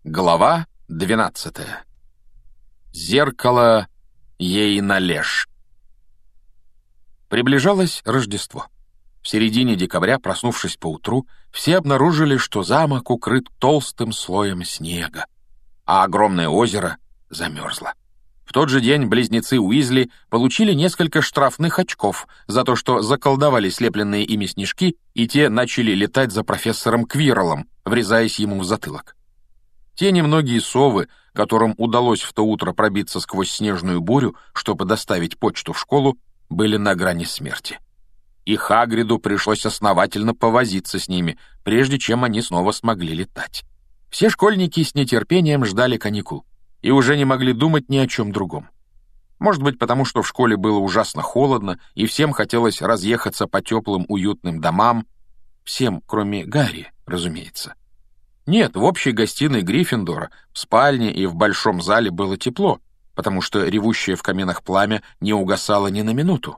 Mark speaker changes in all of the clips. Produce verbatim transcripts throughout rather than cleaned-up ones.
Speaker 1: Глава двенадцатая. Зеркало ей належь. Приближалось Рождество. В середине декабря, проснувшись поутру, все обнаружили, что замок укрыт толстым слоем снега, а огромное озеро замерзло. В тот же день близнецы Уизли получили несколько штрафных очков за то, что заколдовали слепленные ими снежки, и те начали летать за профессором Квирреллом, врезаясь ему в затылок. Те немногие совы, которым удалось в то утро пробиться сквозь снежную бурю, чтобы доставить почту в школу, были на грани смерти. И Хагриду пришлось основательно повозиться с ними, прежде чем они снова смогли летать. Все школьники с нетерпением ждали каникул и уже не могли думать ни о чем другом. Может быть, потому что в школе было ужасно холодно, и всем хотелось разъехаться по теплым уютным домам. Всем, кроме Гарри, разумеется. Нет, в общей гостиной Гриффиндора, в спальне и в большом зале было тепло, потому что ревущее в каминах пламя не угасало ни на минуту.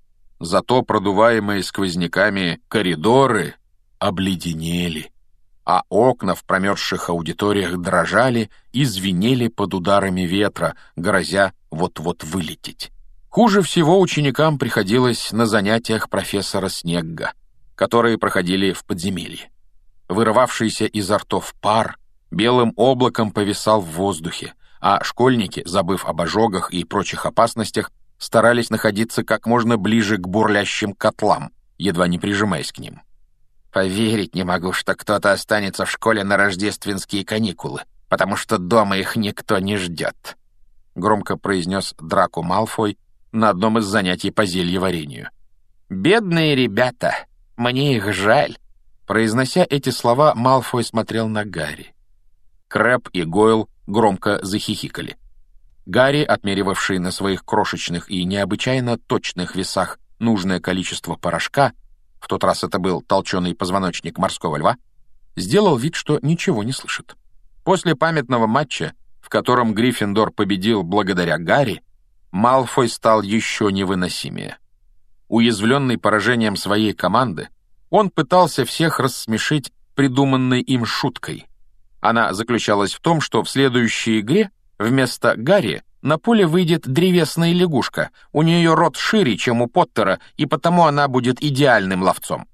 Speaker 1: Зато продуваемые сквозняками коридоры обледенели, а окна в промерзших аудиториях дрожали и звенели под ударами ветра, грозя вот-вот вылететь. Хуже всего ученикам приходилось на занятиях профессора Снегга, которые проходили в подземелье. Вырывавшийся изо ртов пар белым облаком повисал в воздухе, а школьники, забыв об ожогах и прочих опасностях, старались находиться как можно ближе к бурлящим котлам, едва не прижимаясь к ним. «Поверить не могу, что кто-то останется в школе на рождественские каникулы, потому что дома их никто не ждет», — громко произнес Драко Малфой на одном из занятий по зельеварению. «Бедные ребята, мне их жаль». Произнося эти слова, Малфой смотрел на Гарри. Крэб и Гойл громко захихикали. Гарри, отмеривавший на своих крошечных и необычайно точных весах нужное количество порошка, в тот раз это был толченый позвоночник морского льва, сделал вид, что ничего не слышит. После памятного матча, в котором Гриффиндор победил благодаря Гарри, Малфой стал еще невыносимее. Уязвленный поражением своей команды, он пытался всех рассмешить придуманной им шуткой. Она заключалась в том, что в следующей игре вместо Гарри на поле выйдет древесная лягушка, у нее рот шире, чем у Поттера, и потому она будет идеальным ловцом.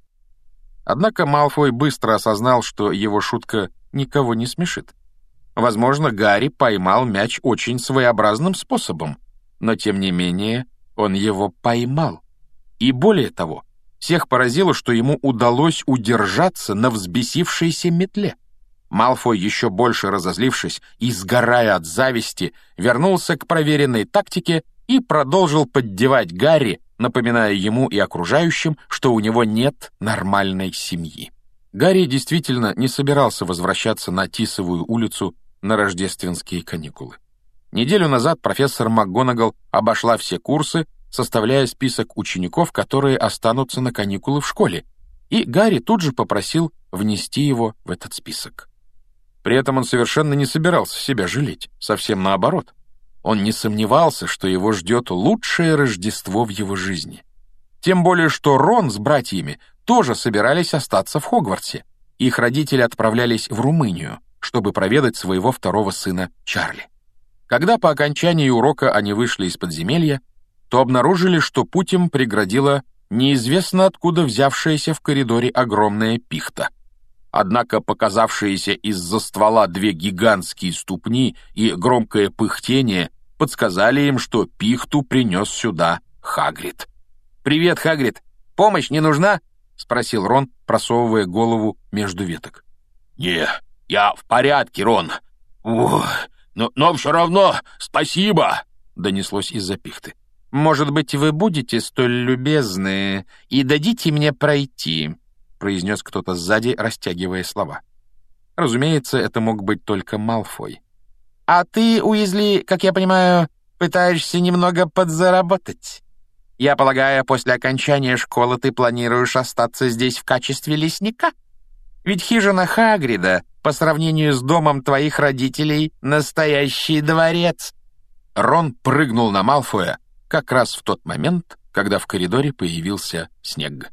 Speaker 1: Однако Малфой быстро осознал, что его шутка никого не смешит. Возможно, Гарри поймал мяч очень своеобразным способом, но тем не менее он его поймал. И более того, всех поразило, что ему удалось удержаться на взбесившейся метле. Малфой, еще больше разозлившись и сгорая от зависти, вернулся к проверенной тактике и продолжил поддевать Гарри, напоминая ему и окружающим, что у него нет нормальной семьи. Гарри действительно не собирался возвращаться на Тисовую улицу на рождественские каникулы. Неделю назад профессор МакГонагал обошла все курсы, составляя список учеников, которые останутся на каникулы в школе, и Гарри тут же попросил внести его в этот список. При этом он совершенно не собирался себя жалеть, совсем наоборот. Он не сомневался, что его ждет лучшее Рождество в его жизни. Тем более, что Рон с братьями тоже собирались остаться в Хогвартсе. Их родители отправлялись в Румынию, чтобы проведать своего второго сына Чарли. Когда по окончании урока они вышли из подземелья, то обнаружили, что путь им преградила неизвестно откуда взявшаяся в коридоре огромная пихта. Однако показавшиеся из-за ствола две гигантские ступни и громкое пыхтение подсказали им, что пихту принес сюда Хагрид. «Привет, Хагрид! Помощь не нужна?» — спросил Рон, просовывая голову между веток.
Speaker 2: «Не, я в порядке, Рон. Ух, но, но все равно спасибо!» — донеслось из-за пихты.
Speaker 1: «Может быть, вы будете столь любезны и дадите мне пройти?» — произнес кто-то сзади, растягивая слова. Разумеется, это мог быть только Малфой. «А ты, Уизли, как я понимаю, пытаешься немного подзаработать? Я полагаю, после окончания школы ты планируешь остаться здесь в качестве лесника? Ведь хижина Хагрида, по сравнению с домом твоих родителей, настоящий дворец». Рон прыгнул на Малфоя как раз в тот момент, когда в коридоре появился Снегг.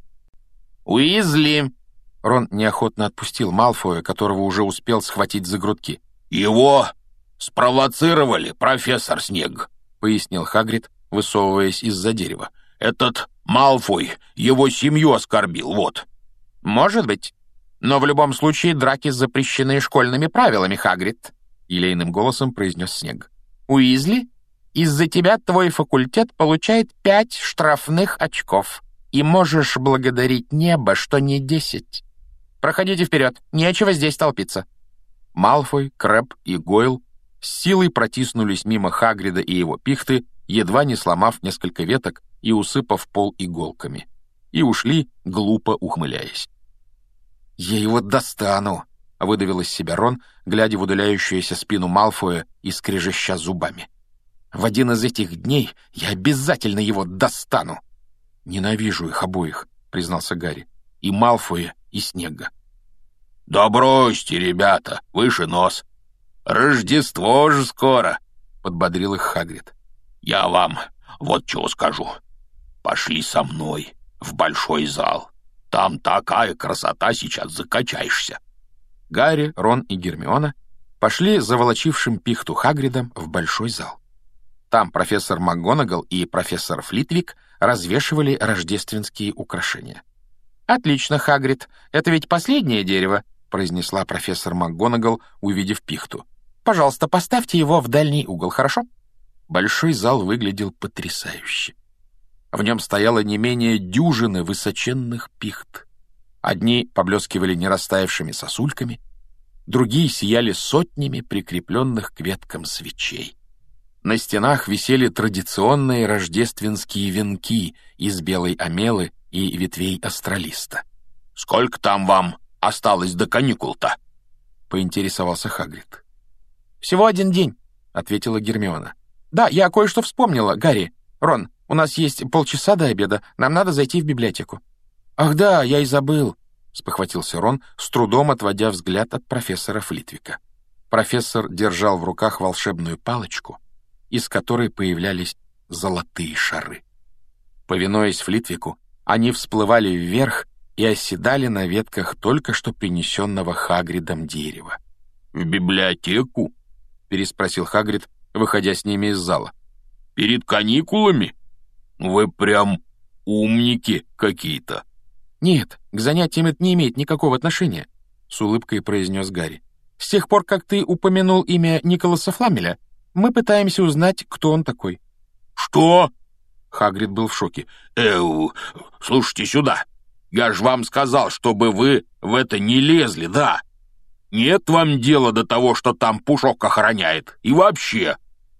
Speaker 2: «Уизли!»
Speaker 1: Рон неохотно отпустил Малфоя, которого уже успел схватить за грудки.
Speaker 2: «Его спровоцировали, профессор Снег», — пояснил Хагрид, высовываясь из-за дерева. «Этот Малфой его семью оскорбил, вот».
Speaker 1: «Может быть. Но в любом случае драки запрещены школьными правилами, Хагрид», — елейным голосом произнес Снег. «Уизли, из-за тебя твой факультет получает пять штрафных очков, и можешь благодарить небо, что не десять. Проходите вперед, нечего здесь толпиться». Малфой, Крэб и Гойл с силой протиснулись мимо Хагрида и его пихты, едва не сломав несколько веток и усыпав пол иголками, и ушли, глупо ухмыляясь. «Я его достану!» — выдавил из себя Рон, глядя в удаляющуюся спину Малфоя и скрежеща зубами. «В один из этих дней я обязательно его достану!» «Ненавижу их обоих», — признался Гарри, — «и Малфоя, и Снега».
Speaker 2: «Да бросьте, ребята, выше нос. Рождество же скоро», — подбодрил их Хагрид. «Я вам вот чего скажу. Пошли со мной в большой зал. Там такая красота, сейчас закачаешься».
Speaker 1: Гарри, Рон и Гермиона пошли за волочившим пихту Хагридом в большой зал. Там профессор МакГонагал и профессор Флитвик развешивали рождественские украшения. «Отлично, Хагрид, это ведь последнее дерево», — произнесла профессор МакГонагал, увидев пихту. «Пожалуйста, поставьте его в дальний угол, хорошо?» Большой зал выглядел потрясающе. В нем стояло не менее дюжины высоченных пихт. Одни поблескивали нерастаявшими сосульками, другие сияли сотнями прикрепленных к веткам свечей. На стенах висели традиционные рождественские венки из белой омелы и ветвей астролиста.
Speaker 2: «Сколько там вам осталось до каникул-то?»
Speaker 1: — поинтересовался Хагрид. «Всего один день», — ответила Гермиона. «Да, я кое-что вспомнила, Гарри. Рон, у нас есть полчаса до обеда, нам надо зайти в библиотеку». «Ах да, я и забыл», — спохватился Рон, с трудом отводя взгляд от профессора Флитвика. Профессор держал в руках волшебную палочку, из которой появлялись золотые шары. Повинуясь Флитвику, они всплывали вверх и оседали на ветках только что принесенного Хагридом дерева.
Speaker 2: «В библиотеку?» — переспросил Хагрид, выходя с ними из зала. «Перед каникулами? Вы прям умники какие-то».
Speaker 1: «Нет, к занятиям это не имеет никакого отношения», — с улыбкой произнес Гарри. «С тех пор, как ты упомянул имя Николаса Фламеля, мы пытаемся узнать, кто он такой».
Speaker 2: «Что?»
Speaker 1: Хагрид был в шоке.
Speaker 2: «Эу, слушайте сюда. Я же вам сказал, чтобы вы в это не лезли, да? Нет вам дела до того, что там Пушок охраняет. И вообще...»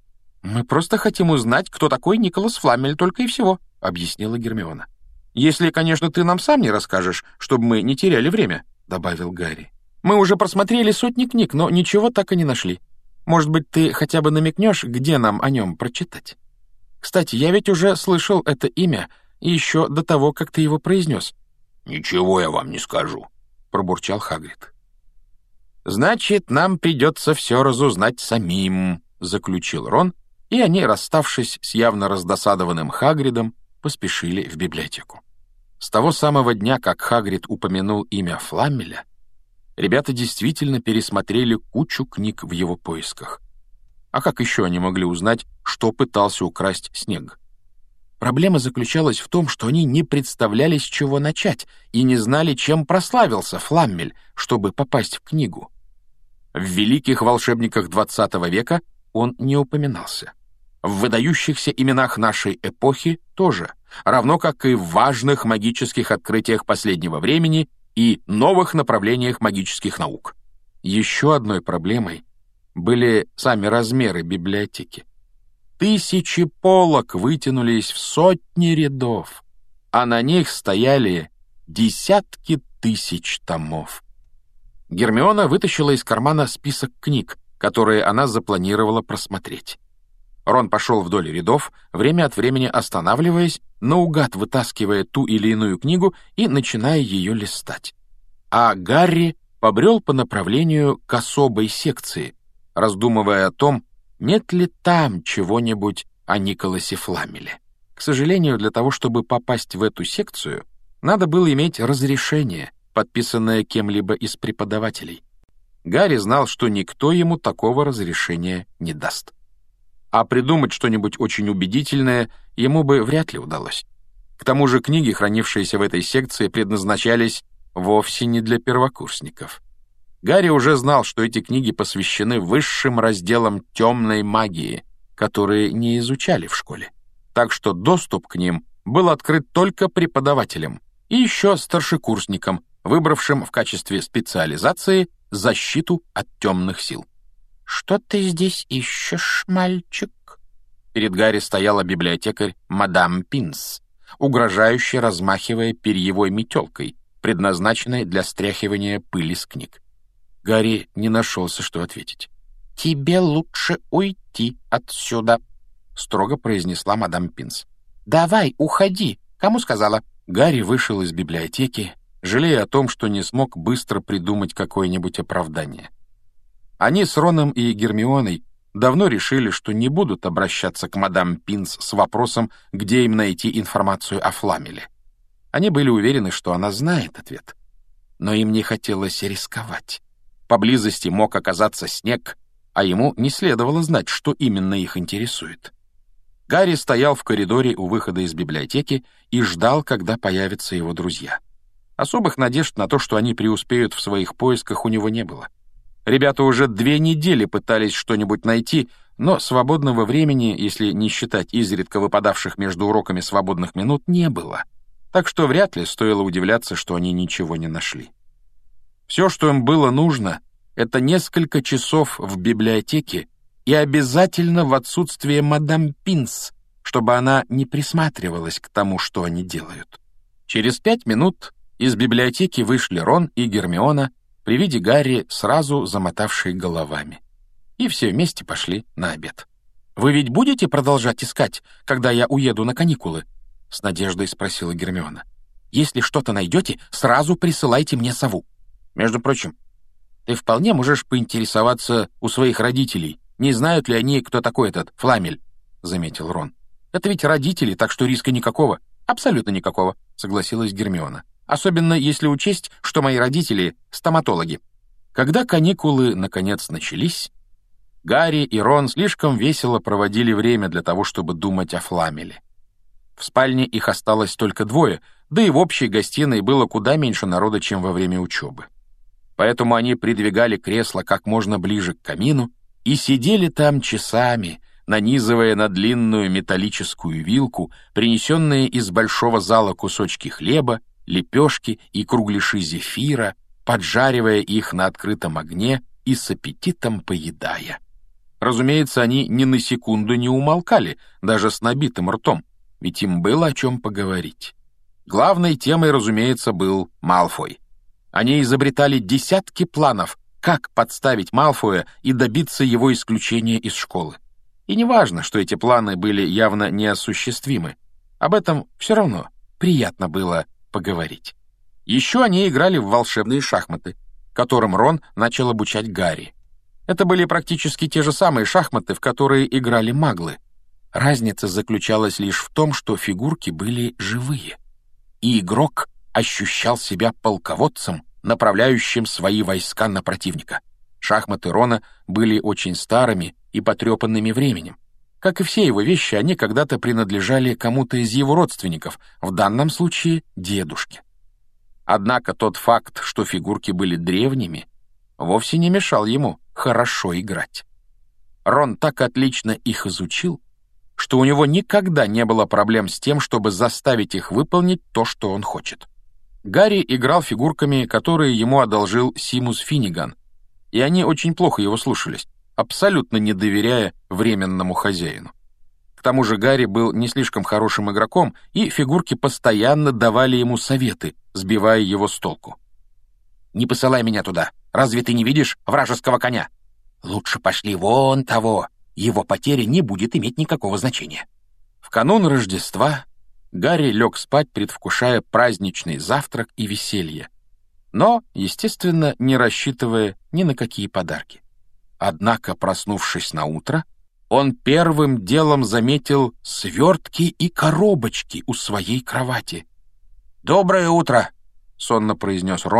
Speaker 1: «Мы просто хотим узнать, кто такой Николас Фламель, только и всего», — объяснила Гермиона. «Если, конечно, ты нам сам не расскажешь, чтобы мы не теряли время», — добавил Гарри. «Мы уже просмотрели сотни книг, но ничего так и не нашли. Может быть, ты хотя бы намекнешь, где нам о нем прочитать? Кстати, я ведь уже слышал это имя еще до того, как ты его произнес».
Speaker 2: «Ничего я вам не скажу»,
Speaker 1: — пробурчал Хагрид. «Значит, нам придется все разузнать самим», — заключил Рон, и они, расставшись с явно раздосадованным Хагридом, поспешили в библиотеку. С того самого дня, как Хагрид упомянул имя Фламеля, ребята действительно пересмотрели кучу книг в его поисках. А как еще они могли узнать, что пытался украсть Снег? Проблема заключалась в том, что они не представляли, с чего начать, и не знали, чем прославился Фламмель, чтобы попасть в книгу. В великих волшебниках двадцатого века он не упоминался. В выдающихся именах нашей эпохи тоже, равно как и в важных магических открытиях последнего времени и новых направлениях магических наук. Еще одной проблемой были сами размеры библиотеки. Тысячи полок вытянулись в сотни рядов, а на них стояли десятки тысяч томов. Гермиона вытащила из кармана список книг, которые она запланировала просмотреть. Рон пошел вдоль рядов, время от времени останавливаясь, наугад вытаскивая ту или иную книгу и начиная ее листать. А Гарри побрел по направлению к особой секции, раздумывая о том, нет ли там чего-нибудь о Николасе Фламеле. К сожалению, для того, чтобы попасть в эту секцию, надо было иметь разрешение, подписанное кем-либо из преподавателей. Гарри знал, что никто ему такого разрешения не даст. А придумать что-нибудь очень убедительное ему бы вряд ли удалось. К тому же книги, хранившиеся в этой секции, предназначались вовсе не для первокурсников. Гарри уже знал, что эти книги посвящены высшим разделам темной магии, которые не изучали в школе. Так что доступ к ним был открыт только преподавателям и еще старшекурсникам, выбравшим в качестве специализации защиту от темных сил. «Что ты здесь ищешь, мальчик?» Перед Гарри стояла библиотекарь мадам Пинс, угрожающе размахивая перьевой метелкой, предназначенной для стряхивания пыли с книг. Гарри не нашелся, что ответить. «Тебе лучше уйти отсюда», — строго произнесла мадам Пинс. «Давай, уходи. Кому сказала?» Гарри вышел из библиотеки, жалея о том, что не смог быстро придумать какое-нибудь оправдание. Они с Роном и Гермионой давно решили, что не будут обращаться к мадам Пинс с вопросом, где им найти информацию о Фламеле. Они были уверены, что она знает ответ. Но им не хотелось рисковать. Поблизости мог оказаться снег, а ему не следовало знать, что именно их интересует. Гарри стоял в коридоре у выхода из библиотеки и ждал, когда появятся его друзья. Особых надежд на то, что они преуспеют в своих поисках, у него не было. Ребята уже две недели пытались что-нибудь найти, но свободного времени, если не считать изредка выпадавших между уроками свободных минут, не было. Так что вряд ли стоило удивляться, что они ничего не нашли. Все, что им было нужно, это несколько часов в библиотеке и обязательно в отсутствие мадам Пинс, чтобы она не присматривалась к тому, что они делают. Через пять минут из библиотеки вышли Рон и Гермиона, при виде Гарри сразу замотавшие головами. И все вместе пошли на обед. «Вы ведь будете продолжать искать, когда я уеду на каникулы?» — с надеждой спросила Гермиона. «Если что-то найдете, сразу присылайте мне сову. Между прочим, ты вполне можешь поинтересоваться у своих родителей, не знают ли они, кто такой этот Фламель», — заметил Рон. «Это ведь родители, так что риска никакого». «Абсолютно никакого», — согласилась Гермиона. «Особенно если учесть, что мои родители — стоматологи». Когда каникулы, наконец, начались, Гарри и Рон слишком весело проводили время для того, чтобы думать о Фламеле. В спальне их осталось только двое, да и в общей гостиной было куда меньше народа, чем во время учебы. Поэтому они придвигали кресло как можно ближе к камину и сидели там часами, нанизывая на длинную металлическую вилку принесенные из большого зала кусочки хлеба, лепешки и кругляши зефира, поджаривая их на открытом огне и с аппетитом поедая. Разумеется, они ни на секунду не умолкали, даже с набитым ртом, ведь им было о чем поговорить. Главной темой, разумеется, был Малфой. Они изобретали десятки планов, как подставить Малфоя и добиться его исключения из школы. И неважно, что эти планы были явно неосуществимы. Об этом все равно приятно было поговорить. Еще они играли в волшебные шахматы, которым Рон начал обучать Гарри. Это были практически те же самые шахматы, в которые играли маглы. Разница заключалась лишь в том, что фигурки были живые, и игрок ощущал себя полководцем, направляющим свои войска на противника. Шахматы Рона были очень старыми и потрепанными временем. Как и все его вещи, они когда-то принадлежали кому-то из его родственников, в данном случае дедушке. Однако тот факт, что фигурки были древними, вовсе не мешал ему хорошо играть. Рон так отлично их изучил, что у него никогда не было проблем с тем, чтобы заставить их выполнить то, что он хочет. Гарри играл фигурками, которые ему одолжил Симус Финниган, и они очень плохо его слушались, абсолютно не доверяя временному хозяину. К тому же Гарри был не слишком хорошим игроком, и фигурки постоянно давали ему советы, сбивая его с толку. «Не посылай меня туда. Разве ты не видишь вражеского коня? Лучше пошли вон того. Его потеря не будет иметь никакого значения». В канун Рождества Гарри лег спать, предвкушая праздничный завтрак и веселье, но, естественно, не рассчитывая ни на какие подарки. Однако, проснувшись на утро, он первым делом заметил свертки и коробочки у своей кровати. «Доброе утро!» — сонно произнес Рон,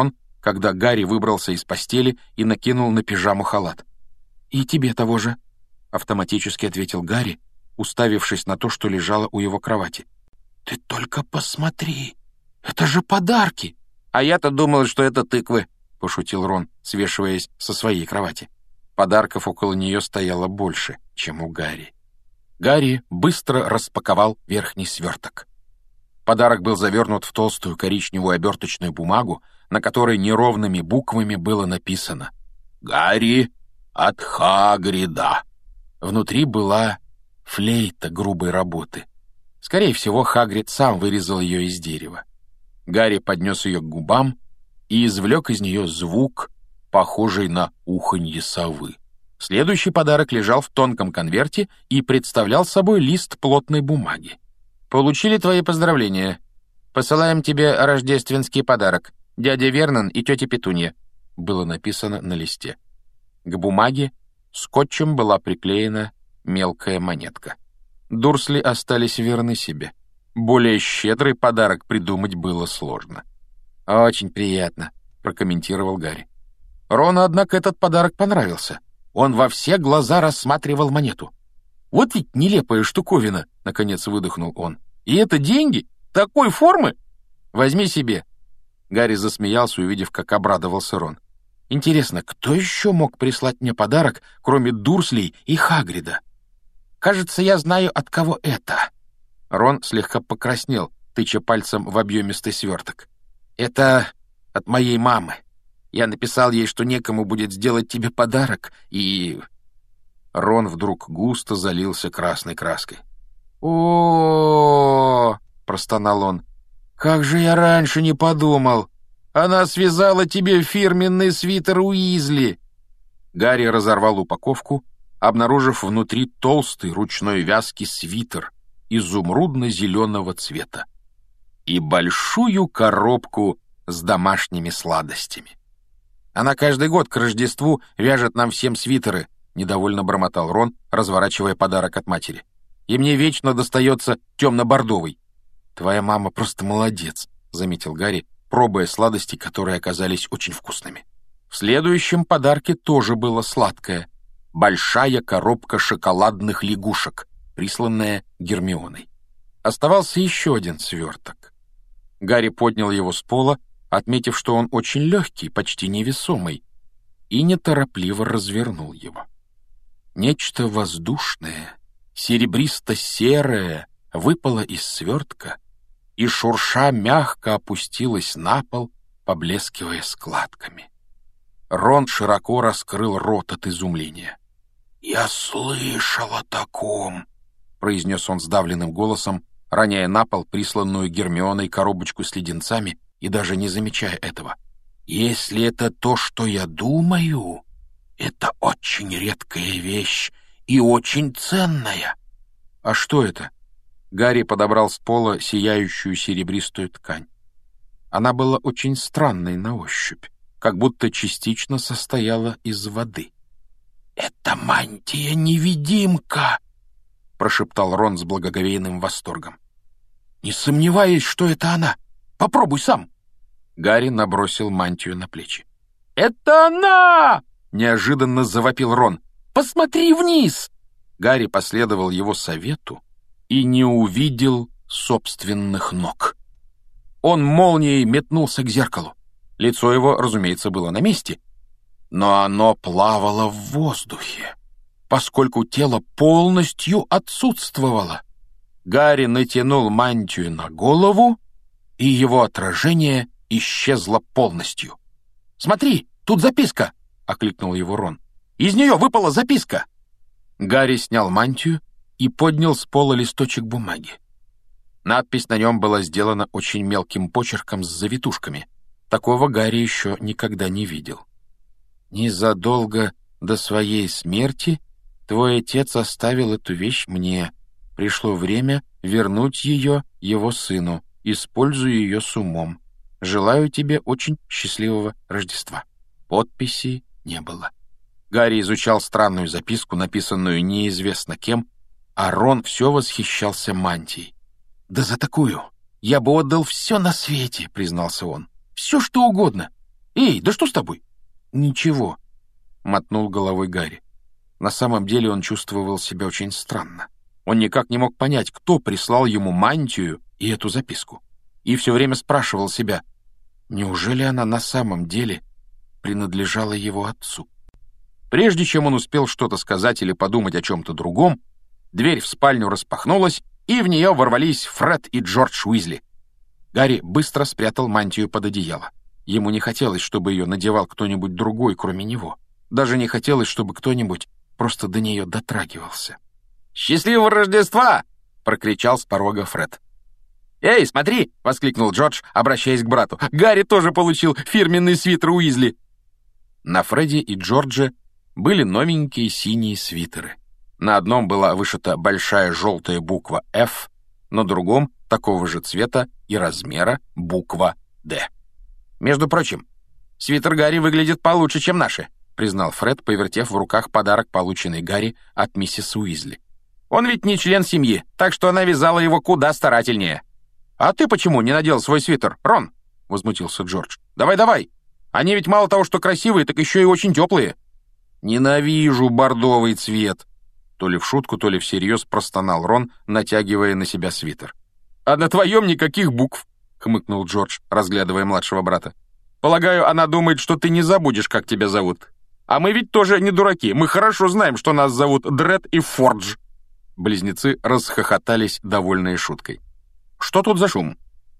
Speaker 1: когда Гарри выбрался из постели и накинул на пижаму халат. «И тебе того же», — автоматически ответил Гарри, уставившись на то, что лежало у его кровати. «Ты только посмотри! Это же подарки!» «А я-то думал, что это тыквы», — пошутил Рон, свешиваясь со своей кровати. Подарков около нее стояло больше, чем у Гарри. Гарри быстро распаковал верхний сверток. Подарок был завернут в толстую коричневую оберточную бумагу, на которой неровными буквами было написано «Гарри от Хагрида». Внутри была флейта грубой работы. Скорее всего, Хагрид сам вырезал ее из дерева. Гарри поднес ее к губам и извлек из нее звук, похожий на уханье совы. Следующий подарок лежал в тонком конверте и представлял собой лист плотной бумаги. «Получили твои поздравления. Посылаем тебе рождественский подарок. Дядя Вернон и тетя Петунья», — было написано на листе. К бумаге скотчем была приклеена мелкая монетка. Дурсли остались верны себе. Более щедрый подарок придумать было сложно. «Очень приятно», — прокомментировал Гарри. Рону, однако, этот подарок понравился. Он во все глаза рассматривал монету. «Вот ведь нелепая штуковина», — наконец выдохнул он. «И это деньги? Такой формы? Возьми себе». Гарри засмеялся, увидев, как обрадовался Рон. «Интересно, кто еще мог прислать мне подарок, кроме Дурслей и Хагрида? Кажется, я знаю, от кого это». Рон слегка покраснел, тыча пальцем в объемистый сверток. «Это от моей мамы. Я написал ей, что некому будет сделать тебе подарок, и...» Рон вдруг густо залился красной краской. «О-о-о!» — простонал он. «Как же я раньше не подумал! Она связала тебе фирменный свитер Уизли!» Гарри разорвал упаковку, обнаружив внутри толстый ручной вязки свитер изумрудно-зеленого цвета и большую коробку с домашними сладостями. «Она каждый год к Рождеству вяжет нам всем свитеры», — недовольно бормотал Рон, разворачивая подарок от матери. «И мне вечно достается темно-бордовый». «Твоя мама просто молодец», — заметил Гарри, пробуя сладости, которые оказались очень вкусными. В следующем подарке тоже было сладкое. Большая коробка шоколадных лягушек, присланная Гермионой. Оставался еще один сверток. Гарри поднял его с пола, отметив, что он очень легкий, почти невесомый, и неторопливо развернул его. Нечто воздушное, серебристо-серое, выпало из свертка и, шурша, мягко опустилось на пол, поблескивая складками. Рон широко раскрыл рот от изумления. «Я слышал о таком», — произнес он сдавленным голосом, роняя на пол присланную Гермионой коробочку с леденцами и даже не замечая этого. «Если это то, что я думаю, это очень редкая вещь и очень ценная». «А что это?» Гарри подобрал с пола сияющую серебристую ткань. Она была очень странной на ощупь, как будто частично состояла из воды. «Это мантия-невидимка!» — прошептал Рон с благоговейным восторгом. «Не сомневаюсь, что это она. Попробуй сам!» Гарри набросил мантию на плечи. «Это она!» — неожиданно завопил Рон. «Посмотри вниз!» Гарри последовал его совету и не увидел собственных ног. Он молнией метнулся к зеркалу. Лицо его, разумеется, было на месте, но оно плавало в воздухе, поскольку тело полностью отсутствовало. Гарри натянул мантию на голову, и его отражение исчезло полностью. «Смотри, тут записка!» — окликнул его Рон. «Из нее выпала записка!» Гарри снял мантию и поднял с пола листочек бумаги. Надпись на нем была сделана очень мелким почерком с завитушками. Такого Гарри еще никогда не видел. «Незадолго до своей смерти твой отец оставил эту вещь мне. Пришло время вернуть ее его сыну. Используй ее с умом. Желаю тебе очень счастливого Рождества». Подписи не было. Гарри изучал странную записку, написанную неизвестно кем, а Рон все восхищался мантией. «Да за такую я бы отдал все на свете», — признался он. «Все, что угодно. «Эй, да что с тобой?» «Ничего», — мотнул головой Гарри. На самом деле он чувствовал себя очень странно. Он никак не мог понять, кто прислал ему мантию и эту записку. И все время спрашивал себя, неужели она на самом деле принадлежала его отцу? Прежде чем он успел что-то сказать или подумать о чем-то другом, дверь в спальню распахнулась, и в нее ворвались Фред и Джордж Уизли. Гарри быстро спрятал мантию под одеяло. Ему не хотелось, чтобы ее надевал кто-нибудь другой, кроме него. Даже не хотелось, чтобы кто-нибудь просто до нее дотрагивался. «Счастливого Рождества!» — прокричал с порога Фред. «Эй, смотри!» — воскликнул Джордж, обращаясь к брату. «Гарри тоже получил фирменный свитер Уизли!» На Фредди и Джордже были новенькие синие свитеры. На одном была вышита большая желтая буква «Ф», на другом, такого же цвета и размера, буква «Д». «Между прочим, свитер Гарри выглядит получше, чем наши», признал Фред, повертев в руках подарок, полученный Гарри от миссис Уизли. «Он ведь не член семьи, так что она вязала его куда старательнее». «А ты почему не надел свой свитер, Рон?» — возмутился Джордж. «Давай-давай! Они ведь мало того, что красивые, так еще и очень теплые». «Ненавижу бордовый цвет!» То ли в шутку, то ли всерьез простонал Рон, натягивая на себя свитер. «А на твоем никаких букв!» — хмыкнул Джордж, разглядывая младшего брата. «Полагаю, она думает, что ты не забудешь, как тебя зовут. А мы ведь тоже не дураки, мы хорошо знаем, что нас зовут Дред и Фордж». Близнецы расхохотались, довольные шуткой. «Что тут за шум?»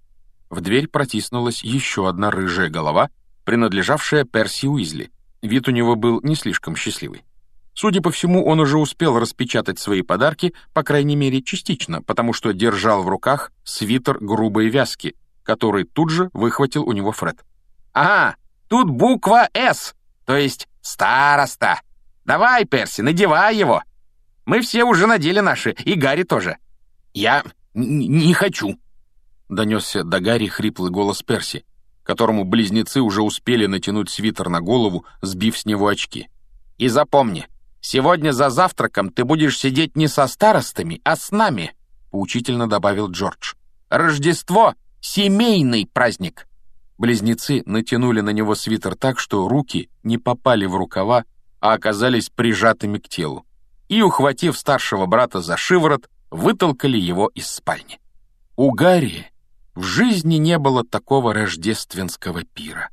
Speaker 1: В дверь протиснулась еще одна рыжая голова, принадлежавшая Перси Уизли. Вид у него был не слишком счастливый. Судя по всему, он уже успел распечатать свои подарки, по крайней мере, частично, потому что держал в руках свитер грубой вязки, который тут же выхватил у него Фред. «Ага, тут буква «С», то есть «староста». Давай, Перси, надевай его. Мы все уже надели наши, и Гарри тоже». «Я не хочу», — донесся до Гарри хриплый голос Перси, которому близнецы уже успели натянуть свитер на голову, сбив с него очки. «И запомни, сегодня за завтраком ты будешь сидеть не со старостами, а с нами», — поучительно добавил Джордж. «Рождество — семейный праздник». Близнецы натянули на него свитер так, что руки не попали в рукава, а оказались прижатыми к телу, и, ухватив старшего брата за шиворот, вытолкали его из спальни. У Гарри в жизни не было такого рождественского пира.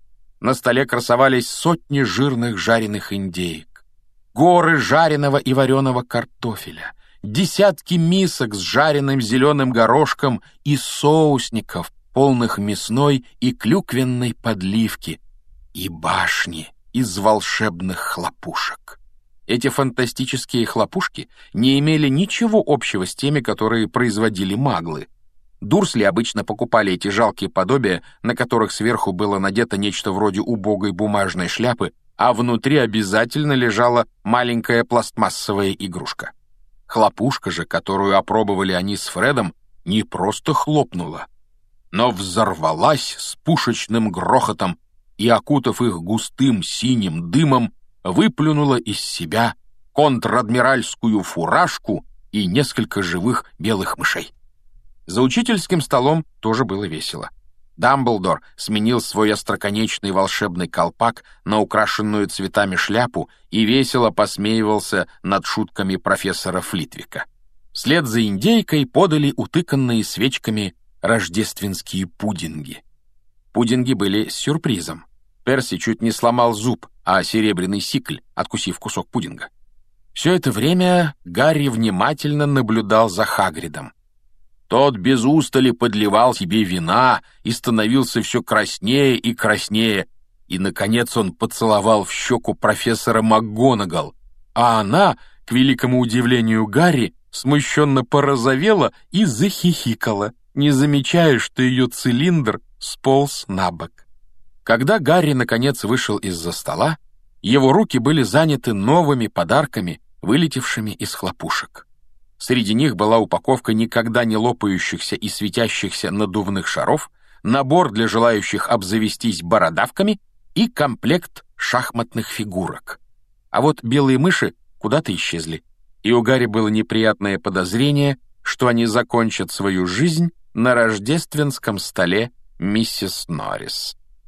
Speaker 1: На столе красовались сотни жирных жареных индеек, горы жареного и вареного картофеля, десятки мисок с жареным зеленым горошком и соусников, полных мясной и клюквенной подливки, и башни из волшебных хлопушек. Эти фантастические хлопушки не имели ничего общего с теми, которые производили маглы. Дурсли обычно покупали эти жалкие подобия, на которых сверху было надето нечто вроде убогой бумажной шляпы, а внутри обязательно лежала маленькая пластмассовая игрушка. Хлопушка же, которую опробовали они с Фредом, не просто хлопнула, но взорвалась с пушечным грохотом и, окутав их густым синим дымом, выплюнула из себя контр-адмиральскую фуражку и несколько живых белых мышей. За учительским столом тоже было весело. Дамблдор сменил свой остроконечный волшебный колпак на украшенную цветами шляпу и весело посмеивался над шутками профессора Флитвика. Вслед за индейкой подали утыканные свечками рождественские пудинги. Пудинги были с сюрпризом. Перси чуть не сломал зуб, а серебряный сикль, откусив кусок пудинга. Все это время Гарри внимательно наблюдал за Хагридом. Тот без устали подливал себе вина и становился все краснее и краснее, и, наконец, он поцеловал в щеку профессора МакГонагал, а она, к великому удивлению Гарри, смущенно порозовела и захихикала, не замечая, что ее цилиндр сполз на бок. Когда Гарри, наконец, вышел из-за стола, его руки были заняты новыми подарками, вылетевшими из хлопушек. Среди них была упаковка никогда не лопающихся и светящихся надувных шаров, набор для желающих обзавестись бородавками и комплект шахматных фигурок. А вот белые мыши куда-то исчезли, и у Гарри было неприятное подозрение, что они закончат свою жизнь на рождественском столе миссис Норрис.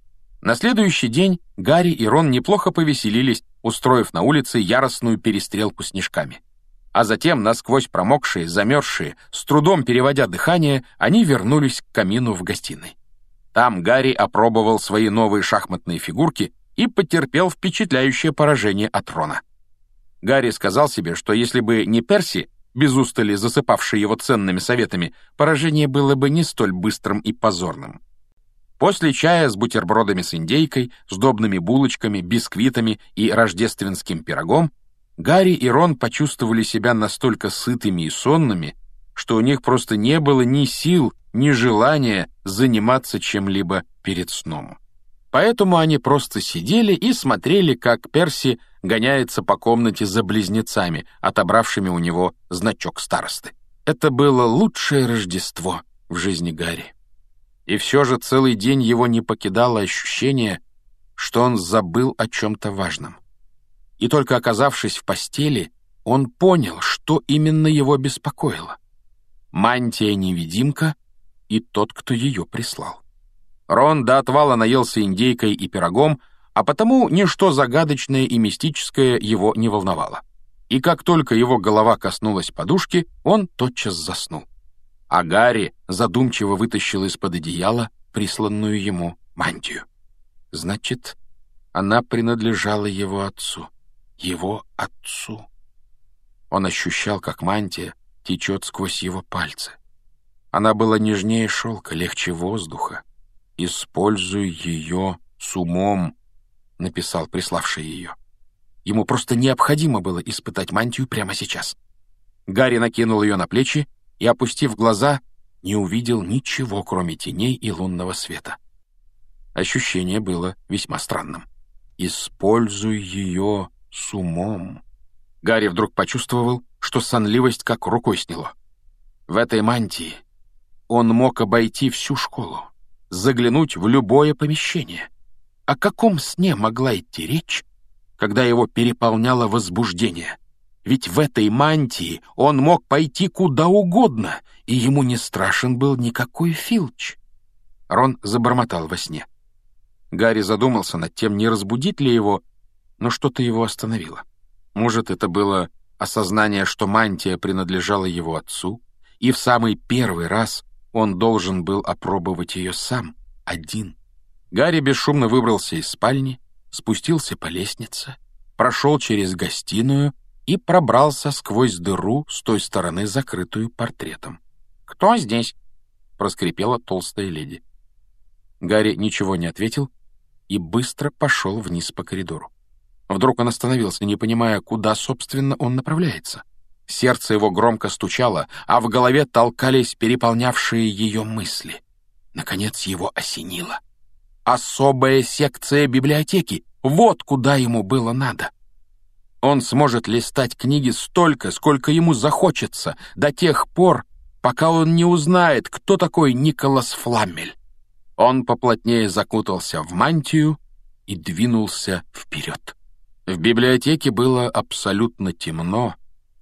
Speaker 1: На следующий день Гарри и Рон неплохо повеселились, устроив на улице яростную перестрелку снежками. А затем, насквозь промокшие, замерзшие, с трудом переводя дыхание, они вернулись к камину в гостиной. Там Гарри опробовал свои новые шахматные фигурки и потерпел впечатляющее поражение от Рона. Гарри сказал себе, что если бы не Перси, без устали засыпавший его ценными советами, поражение было бы не столь быстрым и позорным. После чая с бутербродами с индейкой, сдобными булочками, бисквитами и рождественским пирогом Гарри и Рон почувствовали себя настолько сытыми и сонными, что у них просто не было ни сил, ни желания заниматься чем-либо перед сном. Поэтому они просто сидели и смотрели, как Перси гоняется по комнате за близнецами, отобравшими у него значок старосты. Это было лучшее Рождество в жизни Гарри. И все же целый день его не покидало ощущение, что он забыл о чем-то важном. И только оказавшись в постели, он понял, что именно его беспокоило. Мантия-невидимка и тот, кто ее прислал. Рон до отвала наелся индейкой и пирогом, а потому ничто загадочное и мистическое его не волновало. И как только его голова коснулась подушки, он тотчас заснул. А Гарри задумчиво вытащил из-под одеяла присланную ему мантию. Значит, она принадлежала его отцу. Его отцу. Он ощущал, как мантия течет сквозь его пальцы. Она была нежнее шелка, легче воздуха. «Используй ее с умом», — написал приславший ее. Ему просто необходимо было испытать мантию прямо сейчас. Гарри накинул ее на плечи и, опустив глаза, не увидел ничего, кроме теней и лунного света. Ощущение было весьма странным. «Используй ее с умом». Гарри вдруг почувствовал, что сонливость как рукой сняло. В этой мантии он мог обойти всю школу, заглянуть в любое помещение. О каком сне могла идти речь, когда его переполняло возбуждение? Ведь в этой мантии он мог пойти куда угодно, и ему не страшен был никакой Филч. Рон забормотал во сне. Гарри задумался над тем, не разбудить ли его, но что-то его остановило. Может, это было осознание, что мантия принадлежала его отцу, и в самый первый раз он должен был опробовать ее сам, один. Гарри бесшумно выбрался из спальни, спустился по лестнице, прошел через гостиную и пробрался сквозь дыру с той стороны, закрытую портретом. «Кто здесь?» — проскрипела толстая леди. Гарри ничего не ответил и быстро пошел вниз по коридору. Вдруг он остановился, не понимая, куда, собственно, он направляется. Сердце его громко стучало, а в голове толкались переполнявшие ее мысли. Наконец его осенило. Особая секция библиотеки — вот куда ему было надо. Он сможет листать книги столько, сколько ему захочется, до тех пор, пока он не узнает, кто такой Николас Фламмель. Он поплотнее закутался в мантию и двинулся вперед. В библиотеке было абсолютно темно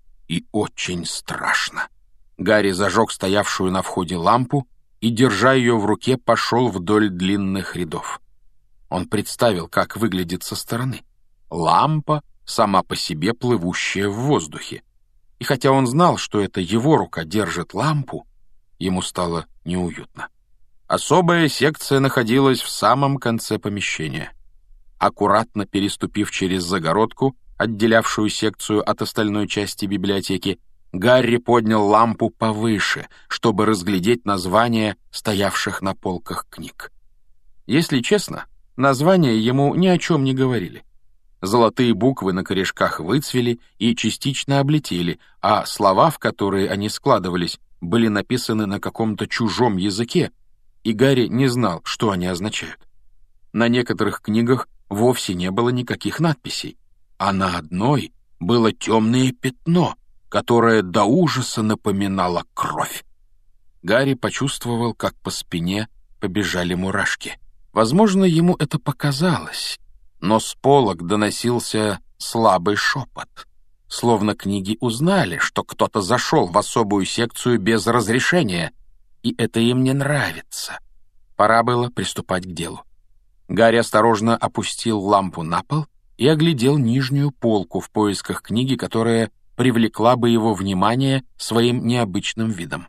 Speaker 1: и очень страшно. Гарри зажег стоявшую на входе лампу и, держа ее в руке, пошел вдоль длинных рядов. Он представил, как выглядит со стороны. Лампа, сама по себе плывущая в воздухе. И хотя он знал, что это его рука держит лампу, ему стало неуютно. Особая секция находилась в самом конце помещения. Аккуратно переступив через загородку, отделявшую секцию от остальной части библиотеки, Гарри поднял лампу повыше, чтобы разглядеть названия стоявших на полках книг. Если честно, названия ему ни о чем не говорили. Золотые буквы на корешках выцвели и частично облетели, а слова, в которые они складывались, были написаны на каком-то чужом языке, и Гарри не знал, что они означают. На некоторых книгах вовсе не было никаких надписей, а на одной было темное пятно, которое до ужаса напоминало кровь. Гарри почувствовал, как по спине побежали мурашки. Возможно, ему это показалось, но с полок доносился слабый шепот, словно книги узнали, что кто-то зашел в особую секцию без разрешения, и это им не нравится. Пора было приступать к делу. Гарри осторожно опустил лампу на пол и оглядел нижнюю полку в поисках книги, которая привлекла бы его внимание своим необычным видом.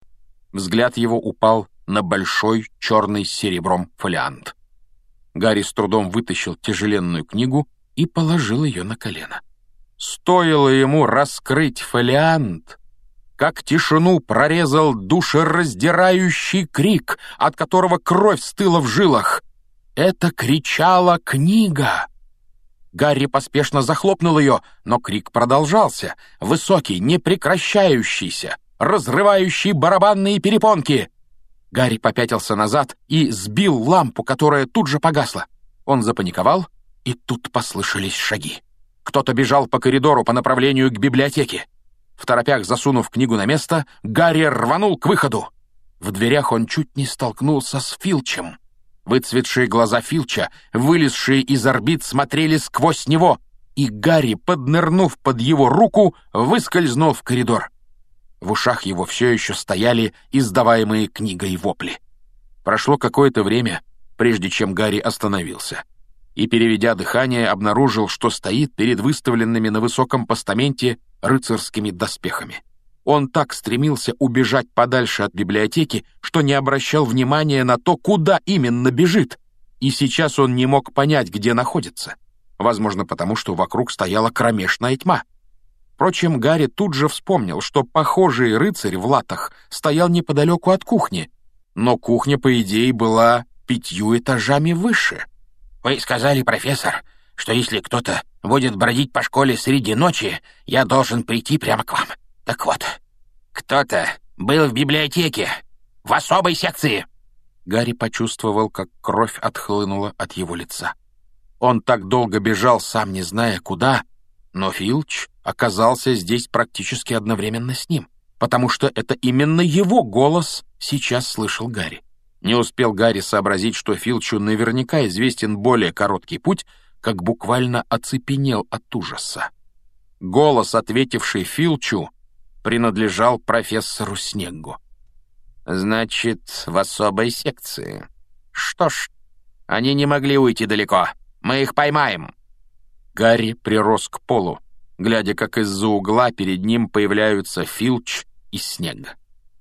Speaker 1: Взгляд его упал на большой черный с серебром фолиант. Гарри с трудом вытащил тяжеленную книгу и положил ее на колено. Стоило ему раскрыть фолиант, как тишину прорезал душераздирающий крик, от которого кровь стыла в жилах. Это кричала книга. Гарри поспешно захлопнул ее, но крик продолжался, высокий, непрекращающийся, разрывающий барабанные перепонки. Гарри попятился назад и сбил лампу, которая тут же погасла. Он запаниковал, и тут послышались шаги. Кто-то бежал по коридору по направлению к библиотеке. Второпях засунув книгу на место, Гарри рванул к выходу. В дверях он чуть не столкнулся с Филчем. Выцветшие глаза Филча, вылезшие из орбит, смотрели сквозь него, и Гарри, поднырнув под его руку, выскользнул в коридор. В ушах его все еще стояли издаваемые книгой вопли. Прошло какое-то время, прежде чем Гарри остановился, и, переведя дыхание, обнаружил, что стоит перед выставленными на высоком постаменте рыцарскими доспехами. Он так стремился убежать подальше от библиотеки, что не обращал внимания на то, куда именно бежит, и сейчас он не мог понять, где находится. Возможно, потому что вокруг стояла кромешная тьма. Впрочем, Гарри тут же вспомнил, что похожий рыцарь в латах стоял неподалеку от кухни, но кухня, по идее, была пятью этажами выше.
Speaker 3: «Вы сказали, профессор, что если кто-то будет бродить по школе среди ночи, я должен прийти прямо к вам. Так вот, кто-то был в библиотеке, в особой секции».
Speaker 1: Гарри почувствовал, как кровь отхлынула от его лица. Он так долго бежал, сам не зная куда, но Филч оказался здесь практически одновременно с ним, потому что это именно его голос сейчас слышал Гарри. Не успел Гарри сообразить, что Филчу наверняка известен более короткий путь, как буквально оцепенел от ужаса. Голос, ответивший Филчу, принадлежал профессору Снеггу.
Speaker 3: «Значит, в особой секции. Что ж, они не могли уйти далеко. Мы их поймаем».
Speaker 1: Гарри прирос к полу, глядя, как из-за угла перед ним появляются Филч и Снегг.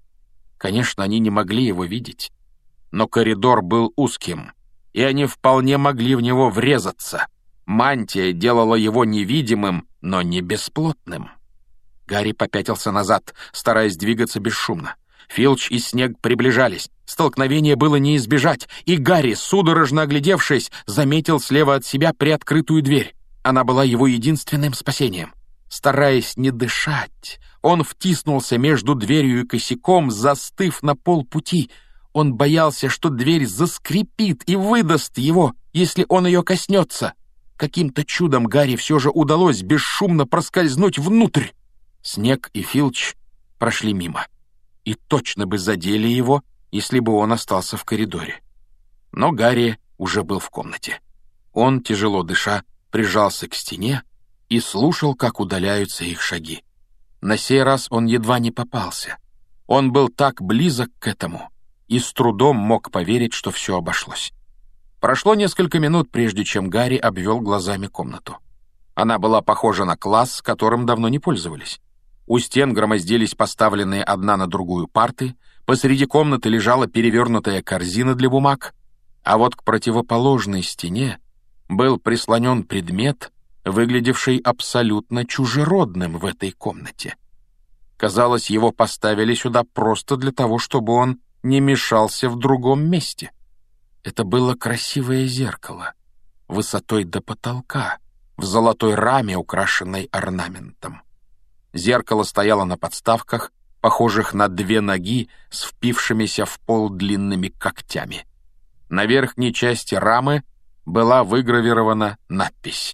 Speaker 1: Конечно, они не могли его видеть, но коридор был узким, и они вполне могли в него врезаться. Мантия делала его невидимым, но не бесплотным. Гарри попятился назад, стараясь двигаться бесшумно. Филч и Снегг приближались. Столкновение было не избежать, и Гарри, судорожно оглядевшись, заметил слева от себя приоткрытую дверь. Она была его единственным спасением. Стараясь не дышать, он втиснулся между дверью и косяком, застыв на полпути. Он боялся, что дверь заскрипит и выдаст его, если он ее коснется. Каким-то чудом Гарри все же удалось бесшумно проскользнуть внутрь. Снегг и Филч прошли мимо и точно бы задели его, если бы он остался в коридоре. Но Гарри уже был в комнате. Он, тяжело дыша, прижался к стене и слушал, как удаляются их шаги. На сей раз он едва не попался. Он был так близок к этому и с трудом мог поверить, что все обошлось. Прошло несколько минут, прежде чем Гарри обвел глазами комнату. Она была похожа на класс, которым давно не пользовались. У стен громоздились поставленные одна на другую парты, посреди комнаты лежала перевернутая корзина для бумаг, а вот к противоположной стене был прислонен предмет, выглядевший абсолютно чужеродным в этой комнате. Казалось, его поставили сюда просто для того, чтобы он не мешался в другом месте. Это было красивое зеркало, высотой до потолка, в золотой раме, украшенной орнаментом. Зеркало стояло на подставках, похожих на две ноги с впившимися в пол длинными когтями. На верхней части рамы была выгравирована надпись: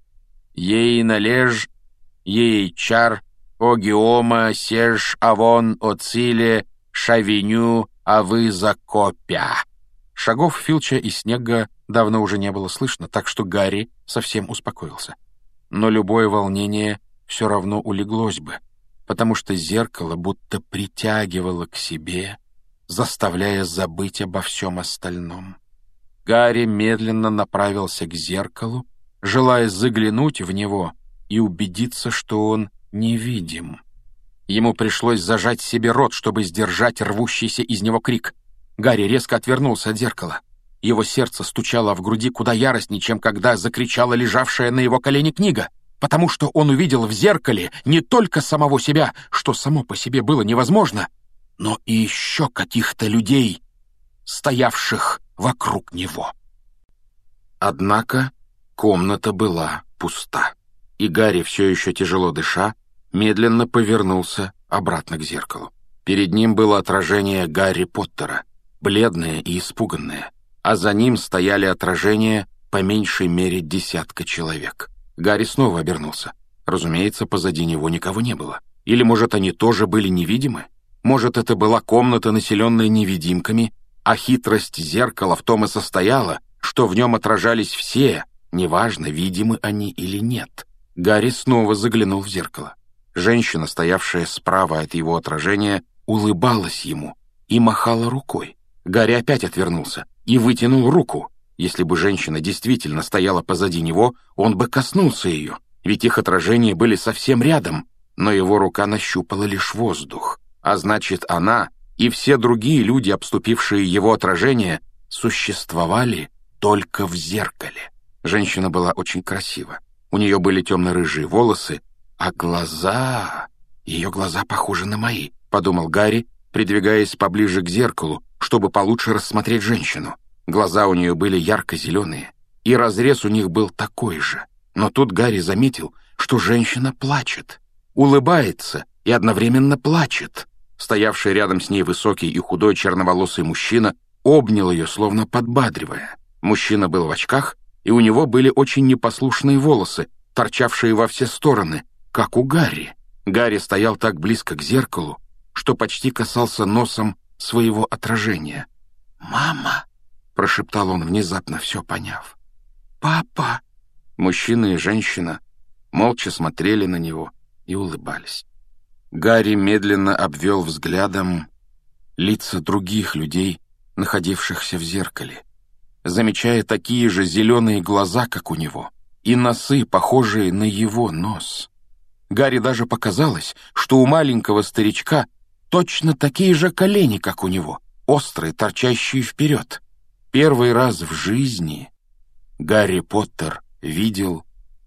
Speaker 1: «Ей належ, ей чар, огиома, сеж, авон, оциле, шавеню, а вы закопя». Шагов Филча и Снегга давно уже не было слышно, так что Гарри совсем успокоился. Но любое волнение все равно улеглось бы, потому что зеркало будто притягивало к себе, заставляя забыть обо всем остальном. Гарри медленно направился к зеркалу, желая заглянуть в него и убедиться, что он невидим. Ему пришлось зажать себе рот, чтобы сдержать рвущийся из него крик. Гарри резко отвернулся от зеркала. Его сердце стучало в груди куда яростнее, чем когда закричала лежавшая на его колене книга, потому что он увидел в зеркале не только самого себя, что само по себе было невозможно, но и еще каких-то людей, стоявших вокруг него. Однако комната была пуста, и Гарри, все еще тяжело дыша, медленно повернулся обратно к зеркалу. Перед ним было отражение Гарри Поттера, бледное и испуганное, а за ним стояли отражения по меньшей мере десятка человек. Гарри снова обернулся. Разумеется, позади него никого не было. Или, может, они тоже были невидимы? Может, это была комната, населенная невидимками, а хитрость зеркала в том и состояла, что в нем отражались все, неважно, видимы они или нет. Гарри снова заглянул в зеркало. Женщина, стоявшая справа от его отражения, улыбалась ему и махала рукой. Гарри опять отвернулся и вытянул руку. Если бы женщина действительно стояла позади него, он бы коснулся ее, ведь их отражения были совсем рядом, но его рука нащупала лишь воздух. А значит, она и все другие люди, обступившие его отражение, существовали только в зеркале. Женщина была очень красива. У нее были темно-рыжие волосы, а глаза... Ее глаза похожи на мои, подумал Гарри, придвигаясь поближе к зеркалу, чтобы получше рассмотреть женщину. Глаза у нее были ярко-зеленые, и разрез у них был такой же. Но тут Гарри заметил, что женщина плачет, улыбается и одновременно плачет. Стоявший рядом с ней высокий и худой черноволосый мужчина обнял ее, словно подбадривая. Мужчина был в очках, и у него были очень непослушные волосы, торчавшие во все стороны, как у Гарри. Гарри стоял так близко к зеркалу, что почти касался носом своего отражения. «Мама!» — прошептал он, внезапно все поняв. «Папа!» Мужчина и женщина молча смотрели на него и улыбались. Гарри медленно обвел взглядом лица других людей, находившихся в зеркале, замечая такие же зеленые глаза, как у него, и носы, похожие на его нос. Гарри даже показалось, что у маленького старичка точно такие же колени, как у него, острые, торчащие вперед. Первый раз в жизни Гарри Поттер видел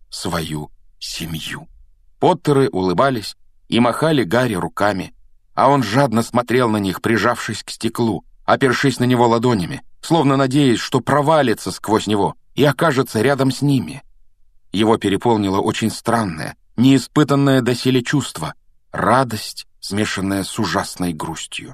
Speaker 1: свою семью. Поттеры улыбались и махали Гарри руками, а он жадно смотрел на них, прижавшись к стеклу, опершись на него ладонями, словно надеясь, что провалится сквозь него и окажется рядом с ними. Его переполнило очень странное, неиспытанное доселе чувство — радость, смешанная с ужасной грустью.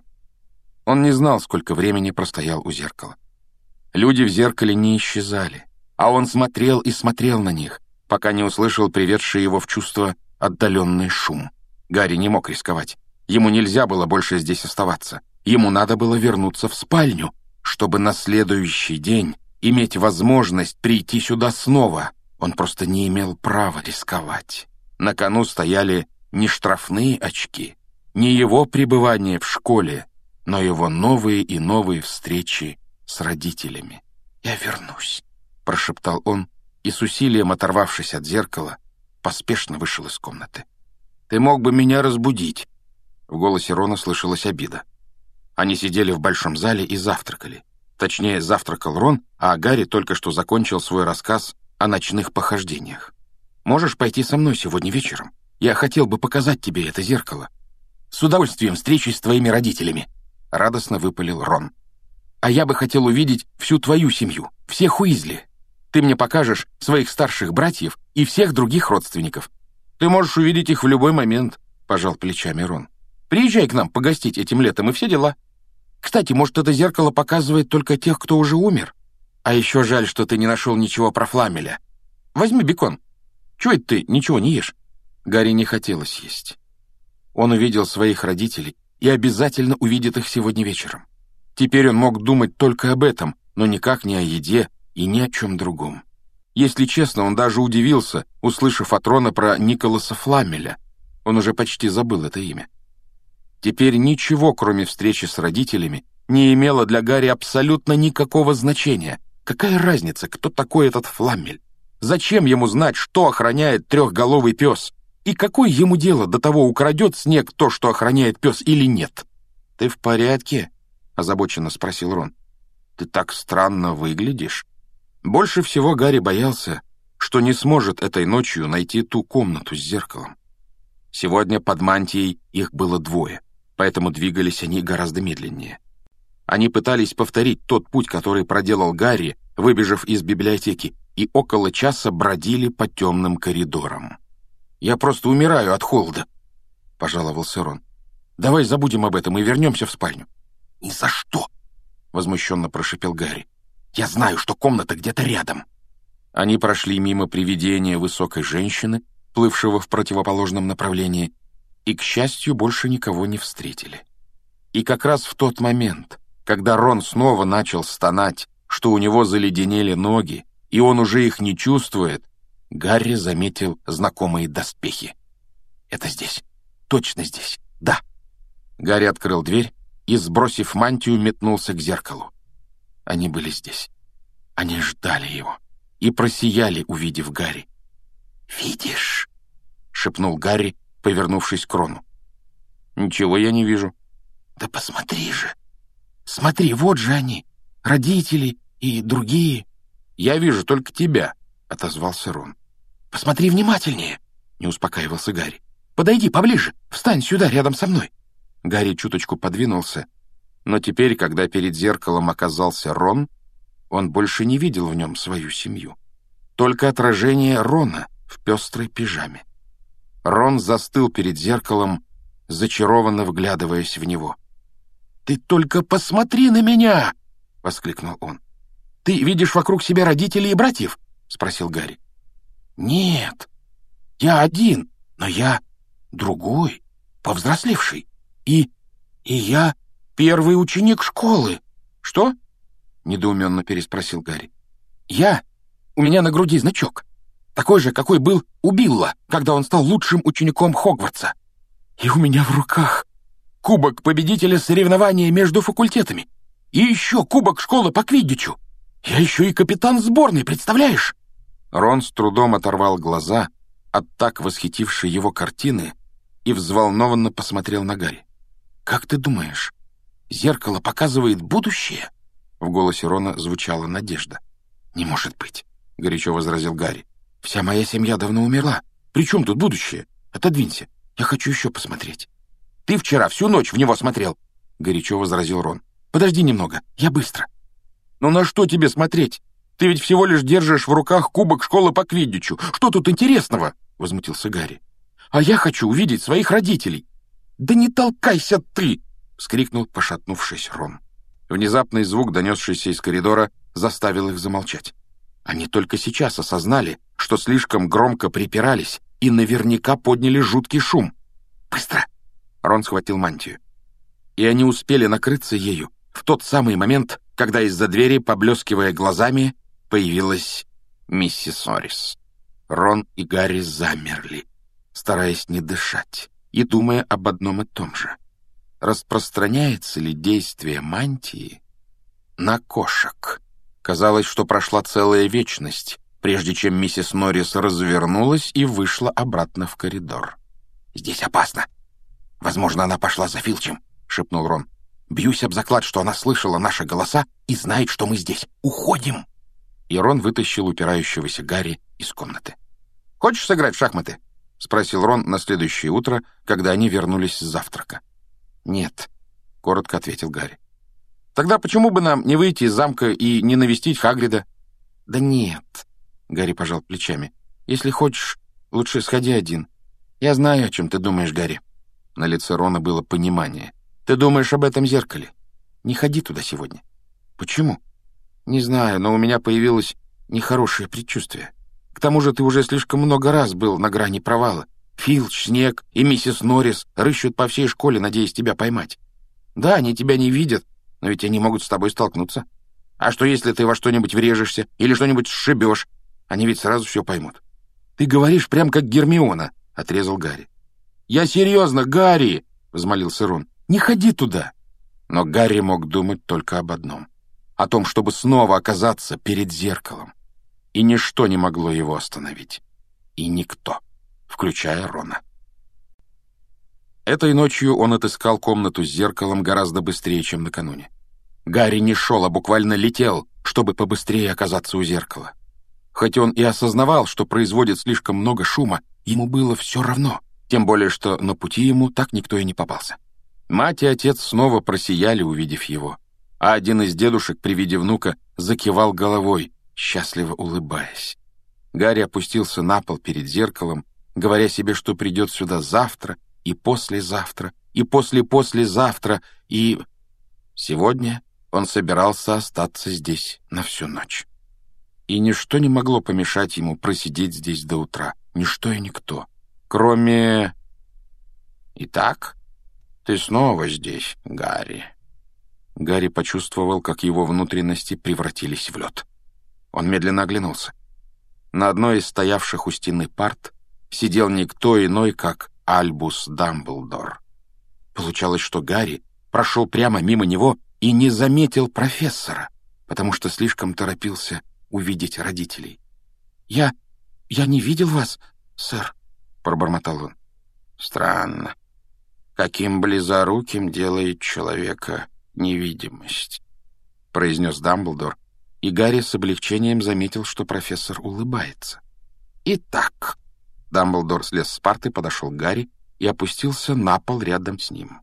Speaker 1: Он не знал, сколько времени простоял у зеркала. Люди в зеркале не исчезали, а он смотрел и смотрел на них, пока не услышал приведший его в чувство отдаленный шум. Гарри не мог рисковать. Ему нельзя было больше здесь оставаться. Ему надо было вернуться в спальню, чтобы на следующий день иметь возможность прийти сюда снова. Он просто не имел права рисковать. На кону стояли не штрафные очки, не его пребывание в школе, но его новые и новые встречи с родителями. «Я вернусь», — прошептал он, и с усилием оторвавшись от зеркала, поспешно вышел из комнаты. «Ты мог бы меня разбудить». В голосе Рона слышалась обида. Они сидели в большом зале и завтракали. Точнее, завтракал Рон, а Гарри только что закончил свой рассказ о ночных похождениях. «Можешь пойти со мной сегодня вечером? Я хотел бы показать тебе это зеркало. С удовольствием встречусь с твоими родителями», — радостно выпалил Рон. «А я бы хотел увидеть всю твою семью, всех Уизли. Ты мне покажешь своих старших братьев и всех других родственников. Ты можешь увидеть их в любой момент», — пожал плечами Рон. «Приезжай к нам погостить этим летом и все дела. Кстати, может, это зеркало показывает только тех, кто уже умер? А еще жаль, что ты не нашел ничего про Фламеля. Возьми бекон. Чего это ты ничего не ешь?» Гарри не хотелось есть. Он увидел своих родителей и обязательно увидит их сегодня вечером. Теперь он мог думать только об этом, но никак не о еде и ни о чем другом. Если честно, он даже удивился, услышав от Рона про Николаса Фламеля. Он уже почти забыл это имя. Теперь ничего, кроме встречи с родителями, не имело для Гарри абсолютно никакого значения. Какая разница, кто такой этот Фламмель? Зачем ему знать, что охраняет трехголовый пес? И какое ему дело до того, украдет снег то, что охраняет пес, или нет? «Ты в порядке?» — озабоченно спросил Рон. «Ты так странно выглядишь». Больше всего Гарри боялся, что не сможет этой ночью найти ту комнату с зеркалом. Сегодня под мантией их было двое, поэтому двигались они гораздо медленнее. Они пытались повторить тот путь, который проделал Гарри, выбежав из библиотеки, и около часа бродили по темным коридорам. «Я просто умираю от холода», — пожаловался Рон. «Давай забудем об этом и вернемся в спальню». «Ни за что!» — возмущенно прошипел Гарри. «Я знаю, что комната где-то рядом». Они прошли мимо привидения высокой женщины, плывшего в противоположном направлении, и, к счастью, больше никого не встретили. И как раз в тот момент, когда Рон снова начал стонать, что у него заледенели ноги, и он уже их не чувствует, Гарри заметил знакомые доспехи. «Это здесь. Точно здесь. Да». Гарри открыл дверь и, сбросив мантию, метнулся к зеркалу. Они были здесь. Они ждали его и просияли, увидев Гарри. «Видишь?» — шепнул Гарри, повернувшись к Рону. «Ничего я не вижу». «Да посмотри же! Смотри, вот же они, родители и другие». «Я вижу только тебя», — отозвался Рон. «Посмотри внимательнее», — не успокаивался Гарри. «Подойди поближе, встань сюда, рядом со мной». Гарри чуточку подвинулся, но теперь, когда перед зеркалом оказался Рон, он больше не видел в нем свою семью. Только отражение Рона в пестрой пижаме. Рон застыл перед зеркалом, зачарованно вглядываясь в него. «Ты только посмотри на меня!» — воскликнул он. «Ты видишь вокруг себя родителей и братьев?» — спросил Гарри. «Нет, я один, но я другой, повзрослевший. И... и я первый ученик школы». «Что?» — недоуменно переспросил Гарри. «Я... у меня на груди значок. Такой же, какой был у Билла, когда он стал лучшим учеником Хогвартса. И у меня в руках кубок победителя соревнования между факультетами. И еще кубок школы по квиддичу. Я еще и капитан сборной, представляешь?» Рон с трудом оторвал глаза от так восхитившей его картины и взволнованно посмотрел на Гарри. «Как ты думаешь, зеркало показывает будущее?» В голосе Рона звучала надежда. «Не может быть», — горячо возразил Гарри. «Вся моя семья давно умерла. При чем тут будущее? Отодвинься, я хочу еще посмотреть». «Ты вчера всю ночь в него смотрел», — горячо возразил Рон. «Подожди немного, я быстро». «Ну на что тебе смотреть? Ты ведь всего лишь держишь в руках кубок школы по квиддичу. Что тут интересного?» — возмутился Гарри. «А я хочу увидеть своих родителей». «Да не толкайся ты!» — вскрикнул, пошатнувшись, Рон. Внезапный звук, донесшийся из коридора, заставил их замолчать. Они только сейчас осознали, что слишком громко припирались и наверняка подняли жуткий шум. «Быстро!» — Рон схватил мантию. И они успели накрыться ею в тот самый момент, когда из-за двери, поблескивая глазами, появилась миссис Норрис. Рон и Гарри замерли, стараясь не дышать и думая об одном и том же. Распространяется ли действие мантии на кошек? Казалось, что прошла целая вечность, прежде чем миссис Норрис развернулась и вышла обратно в коридор. «Здесь опасно. Возможно, она пошла за Филчем», — шепнул Рон. «Бьюсь об заклад, что она слышала наши голоса и знает, что мы здесь. Уходим!» И Рон вытащил упирающегося Гарри из комнаты. «Хочешь сыграть в шахматы?» — спросил Рон на следующее утро, когда они вернулись с завтрака. «Нет», — коротко ответил Гарри. «Тогда почему бы нам не выйти из замка и не навестить Хагрида?» «Да нет», — Гарри пожал плечами. «Если хочешь, лучше сходи один. Я знаю, о чем ты думаешь, Гарри». На лице Рона было понимание. «Ты думаешь об этом зеркале? Не ходи туда сегодня». «Почему?» «Не знаю, но у меня появилось нехорошее предчувствие. К тому же ты уже слишком много раз был на грани провала. Филч, Снег и миссис Норрис рыщут по всей школе, надеясь тебя поймать. Да, они тебя не видят, но ведь они могут с тобой столкнуться. А что, если ты во что-нибудь врежешься или что-нибудь сшибешь? Они ведь сразу все поймут». «Ты говоришь прям как Гермиона», — отрезал Гарри. «Я серьезно, Гарри!» — взмолился Рон. «Не ходи туда!» Но Гарри мог думать только об одном. о том, чтобы снова оказаться перед зеркалом. И ничто не могло его остановить. И никто, включая Рона. Этой ночью он отыскал комнату с зеркалом гораздо быстрее, чем накануне. Гарри не шел, а буквально летел, чтобы побыстрее оказаться у зеркала. Хоть он и осознавал, что производит слишком много шума, ему было все равно, тем более, что на пути ему так никто и не попался. Мать и отец снова просияли, увидев его, а один из дедушек при виде внука закивал головой, счастливо улыбаясь. Гарри опустился на пол перед зеркалом, говоря себе, что придет сюда завтра и послезавтра, и после-послезавтра, и... Сегодня он собирался остаться здесь на всю ночь. И ничто не могло помешать ему просидеть здесь до утра. Ничто и никто. Кроме... «Итак, ты снова здесь, Гарри». Гарри почувствовал, как его внутренности превратились в лед. Он медленно оглянулся. На одной из стоявших у стены парт сидел никто иной, как Альбус Дамблдор. Получалось, что Гарри прошел прямо мимо него и не заметил профессора, потому что слишком торопился увидеть родителей. «Я... я не видел вас, сэр», — пробормотал он. «Странно. Каким близоруким делает человека невидимость», — произнес Дамблдор, и Гарри с облегчением заметил, что профессор улыбается. «Итак...» — Дамблдор слез с парты, подошел к Гарри и опустился на пол рядом с ним.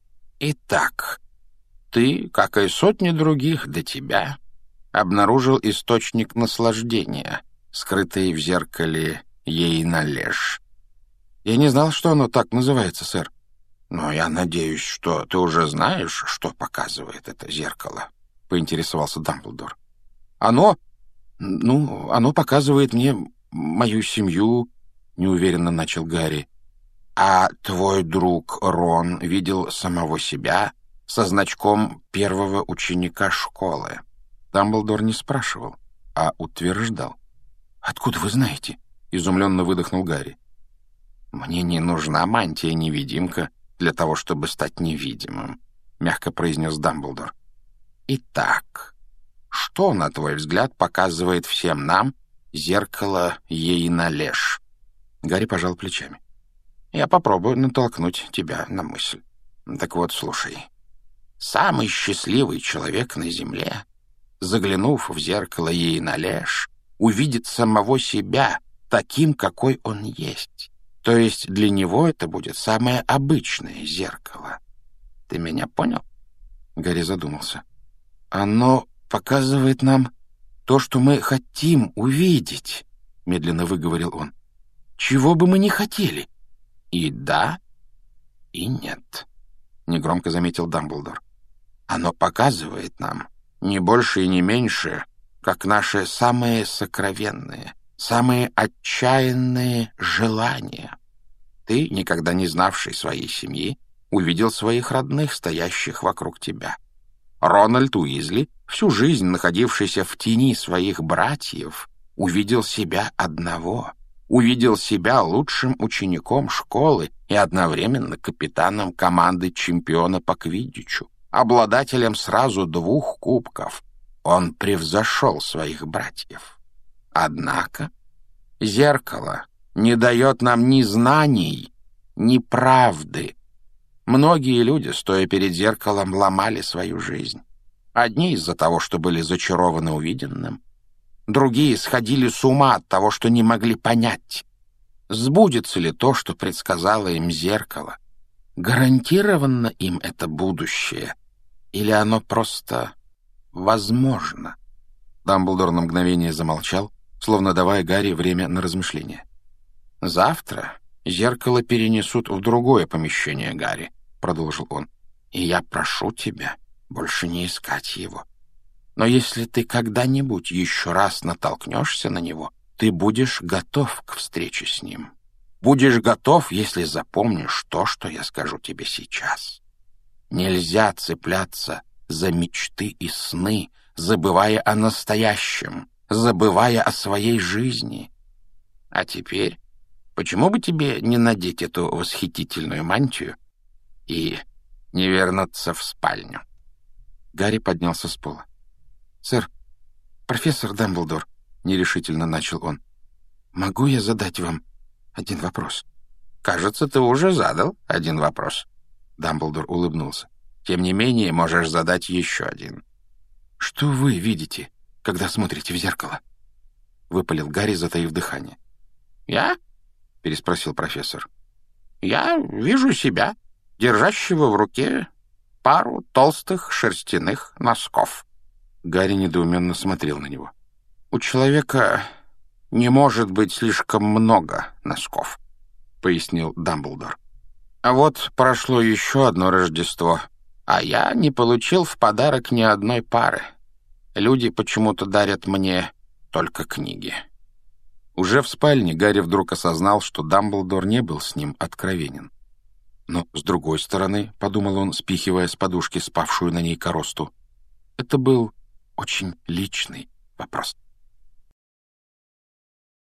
Speaker 1: «Итак, ты, как и сотни других до тебя, обнаружил источник наслаждения, скрытый в зеркале Ейналеш. Я не знал, что оно так называется, сэр. Но я надеюсь, что ты уже знаешь, что показывает это зеркало», — поинтересовался Дамблдор. «Оно... ну, оно показывает мне мою семью», — неуверенно начал Гарри. «А твой друг Рон видел самого себя со значком первого ученика школы». Дамблдор не спрашивал, а утверждал. «Откуда вы знаете?» — изумленно выдохнул Гарри. «Мне не нужна мантия-невидимка для того, чтобы стать невидимым», — мягко произнес Дамблдор. «Итак, что, на твой взгляд, показывает всем нам зеркало Ейналеш?» Гарри пожал плечами. «Я попробую натолкнуть тебя на мысль. Так вот, слушай. Самый счастливый человек на земле, заглянув в зеркало Ейналеш, увидит самого себя таким, какой он есть. То есть для него это будет самое обычное зеркало. Ты меня понял?» Гарри задумался. «Оно показывает нам то, что мы хотим увидеть», — медленно выговорил он. «Чего бы мы ни хотели». «И да, и нет», — негромко заметил Дамблдор. «Оно показывает нам не больше и не меньше, как наши самые сокровенные, самые отчаянные желания. Ты, никогда не знавший своей семьи, увидел своих родных, стоящих вокруг тебя. Рональд Уизли, всю жизнь находившийся в тени своих братьев, увидел себя одного, увидел себя лучшим учеником школы и одновременно капитаном команды чемпиона по квиддичу, обладателем сразу двух кубков. Он превзошел своих братьев. Однако зеркало не дает нам ни знаний, ни правды. Многие люди, стоя перед зеркалом, ломали свою жизнь. Одни из-за того, что были зачарованы увиденным, другие сходили с ума от того, что не могли понять, сбудется ли то, что предсказало им зеркало. Гарантировано им это будущее, или оно просто возможно? Дамблдор на мгновение замолчал, словно давая Гарри время на размышление. «Завтра зеркало перенесут в другое помещение, Гарри», — продолжил он, — «и я прошу тебя больше не искать его. Но если ты когда-нибудь еще раз натолкнешься на него, ты будешь готов к встрече с ним. Будешь готов, если запомнишь то, что я скажу тебе сейчас. Нельзя цепляться за мечты и сны, забывая о настоящем, забывая о своей жизни. А теперь, почему бы тебе не надеть эту восхитительную мантию и не вернуться в спальню?» Гарри поднялся с пола.
Speaker 4: «Сэр, профессор Дамблдор», — нерешительно начал он, — «могу я задать вам один вопрос?»
Speaker 3: «Кажется, ты уже задал один вопрос».
Speaker 4: Дамблдор улыбнулся.
Speaker 3: «Тем не менее, можешь задать еще один».
Speaker 4: «Что вы видите, когда смотрите в зеркало?» — выпалил Гарри, затаив дыхание.
Speaker 3: «Я?»
Speaker 4: — переспросил профессор.
Speaker 3: «Я вижу себя, держащего в руке пару толстых шерстяных носков».
Speaker 4: Гарри недоуменно смотрел на него.
Speaker 3: «У человека не может быть слишком много носков», — пояснил Дамблдор. «А вот прошло еще одно Рождество, а я не получил в подарок ни одной пары. Люди почему-то дарят мне только книги».
Speaker 4: Уже в спальне Гарри вдруг осознал, что Дамблдор не был с ним откровенен. Но, с другой стороны, — подумал он, спихивая с подушки спавшую на ней коросту, — это был очень личный вопрос.